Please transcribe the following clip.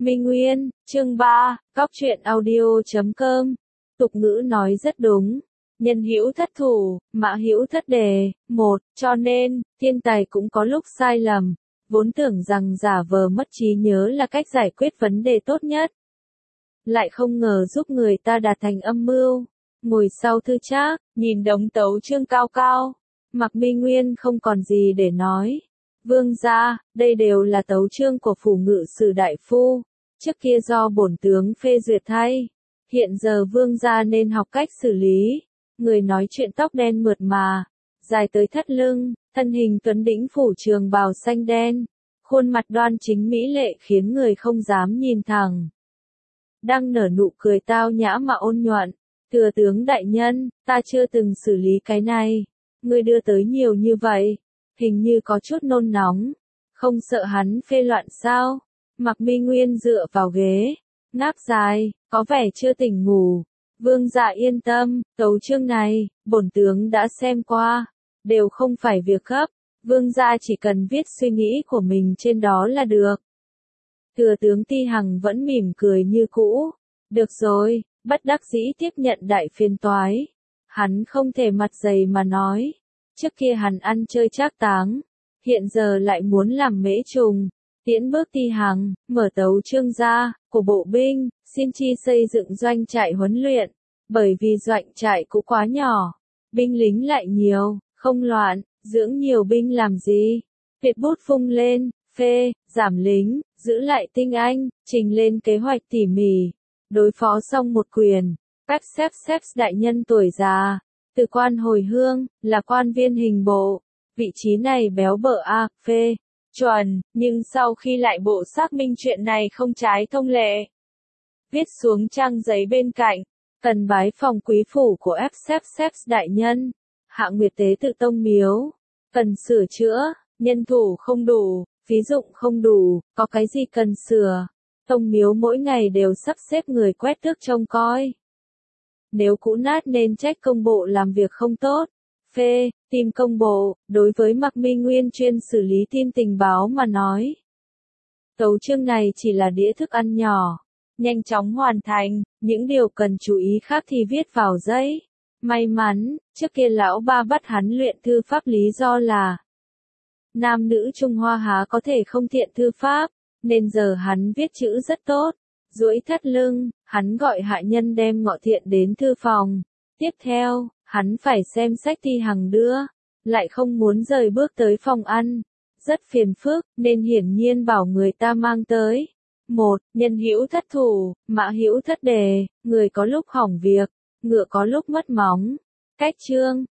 Minh Nguyên, chương 3, Cóc truyện audio.com. Tục ngữ nói rất đúng. Nhân hữu thất thủ, mã hữu thất đề. Cho nên, thiên tài cũng có lúc sai lầm. Vốn tưởng rằng giả vờ mất trí nhớ là cách giải quyết vấn đề tốt nhất. Lại không ngờ giúp người ta đạt thành âm mưu. Ngồi sau thư trác, nhìn đống tấu chương cao cao. Mạc Minh Nguyên không còn gì để nói. Vương gia, đây đều là tấu chương của phủ ngự sử đại phu. Trước kia do bổn tướng phê duyệt thay. Hiện giờ vương gia nên học cách xử lý. Người nói chuyện tóc đen mượt mà, dài tới thắt lưng, thân hình tuấn đĩnh phủ trường bào xanh đen. Khuôn mặt đoan chính mỹ lệ khiến người không dám nhìn thẳng. Đang nở nụ cười tao nhã mà ôn nhuận. Thừa tướng đại nhân, ta chưa từng xử lý cái này. Ngươi đưa tới nhiều như vậy. Hình như có chút nôn nóng. Không sợ hắn phê loạn sao? Mạc Minh Nguyên dựa vào ghế. Ngáp dài, có vẻ chưa tỉnh ngủ. Vương dạ yên tâm, tấu chương này, bổn tướng đã xem qua. Đều không phải việc gấp. Vương gia chỉ cần viết suy nghĩ của mình trên đó là được. Thừa tướng Ti Hằng vẫn mỉm cười như cũ. Được rồi, bất đắc dĩ tiếp nhận đại phiền toái. Hắn không thể mặt dày mà nói. Trước kia hắn ăn chơi trác táng. Hiện giờ lại muốn làm mễ trùng. Tiễn bước Ti Hằng, mở tấu chương ra, của bộ binh, xin chi xây dựng doanh trại huấn luyện. Bởi vì doanh trại cũ quá nhỏ. Binh lính lại nhiều, không loạn, dưỡng nhiều binh làm gì? Tuyệt bút phung lên, phê, giảm lính, giữ lại tinh anh, trình lên kế hoạch tỉ mỉ. Đối phó xong một quyền, xếp đại nhân tuổi già, từ quan hồi hương, là quan viên hình bộ. Vị trí này béo bở phê, chuẩn, nhưng sau khi lại bộ xác minh chuyện này không trái thông lệ. Viết xuống trang giấy bên cạnh, cần bái phòng quý phủ của xếp đại nhân. Hạ Nguyệt tế tự tông miếu, cần sửa chữa, nhân thủ không đủ, phí dụng không đủ, có cái gì cần sửa. Tông miếu mỗi ngày đều sắp xếp người quét tước trông coi. Nếu cũ nát nên trách công bộ làm việc không tốt. Phê, tìm công bộ, đối với Mạc Minh Nguyên chuyên xử lý tin tình báo mà nói. Tấu chương này chỉ là đĩa thức ăn nhỏ. Nhanh chóng hoàn thành, những điều cần chú ý khác thì viết vào giấy. May mắn, trước kia lão ba bắt hắn luyện thư pháp lý do là nam nữ Trung Hoa há có thể không thiện thư pháp, nên giờ hắn viết chữ rất tốt. Duỗi thắt lưng, hắn gọi hạ nhân đem Ngọ Thiện đến thư phòng. Tiếp theo, hắn phải xem sách Ti Hằng đưa, lại không muốn rời bước tới phòng ăn. Rất phiền phức, nên hiển nhiên bảo người ta mang tới. Nhân hữu thất thủ, mã hữu thất đề, người có lúc hỏng việc, ngựa có lúc mất móng. Cách chương,